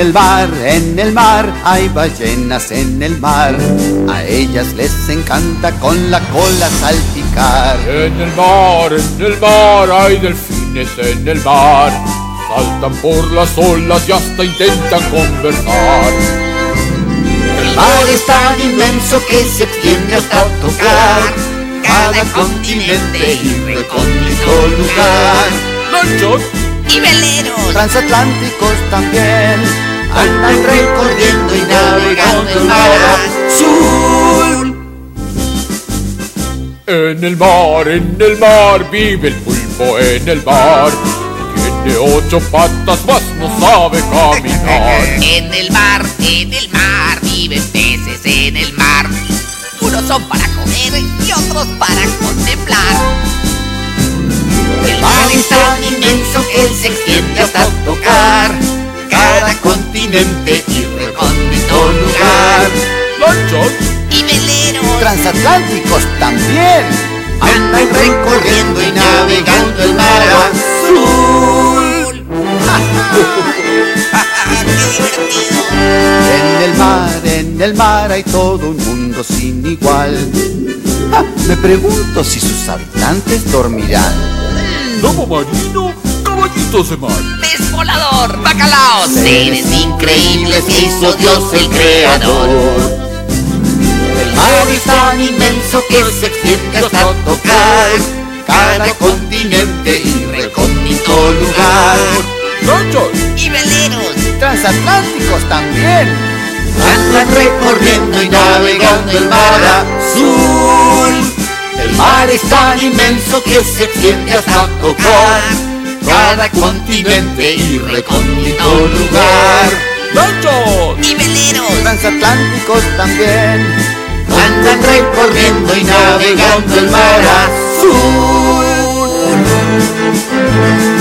en el mar, hay ballenas en el mar. A ellas les encanta con la cola salpicar. En el mar, hay delfines en el mar. Saltan por las olas y hasta intentan conversar. El mar es tan inmenso que se extiende hasta tocar cada continente y recóndito lugar. Lanchas y veleros transatlánticos también andan recorriendo y navegando el mar azul. En el mar vive el pulpo en el mar. Tiene 8 patas, mas no sabe caminar. En el mar viven peces en el mar. Unos son para comer y otros para contemplar. El mar es tan inmenso que se extiende hasta tocar cada continente y recóndito lugar. Lanchas y veleros Transatlánticos también andan recorriendo y navegando el mar azul. ¡Qué divertido! En el mar hay todo un mundo sin igual. Me pregunto si sus habitantes dormirán. lobo marino, caballitos de mar. ¡Pez volador! ¡Bacalao! Seres increíbles que hizo Dios el creador. El mar es tan inmenso que se extiende hasta tocar cada continente y recóndito lugar. Lanchas y veleros Transatlánticos también andan recorriendo y navegando el mar azul. El mar es tan inmenso que se extiende hasta tocar cada continente y recóndito lugar. Lanchas y veleros Transatlánticos también andan recorriendo y navegando el mar azul.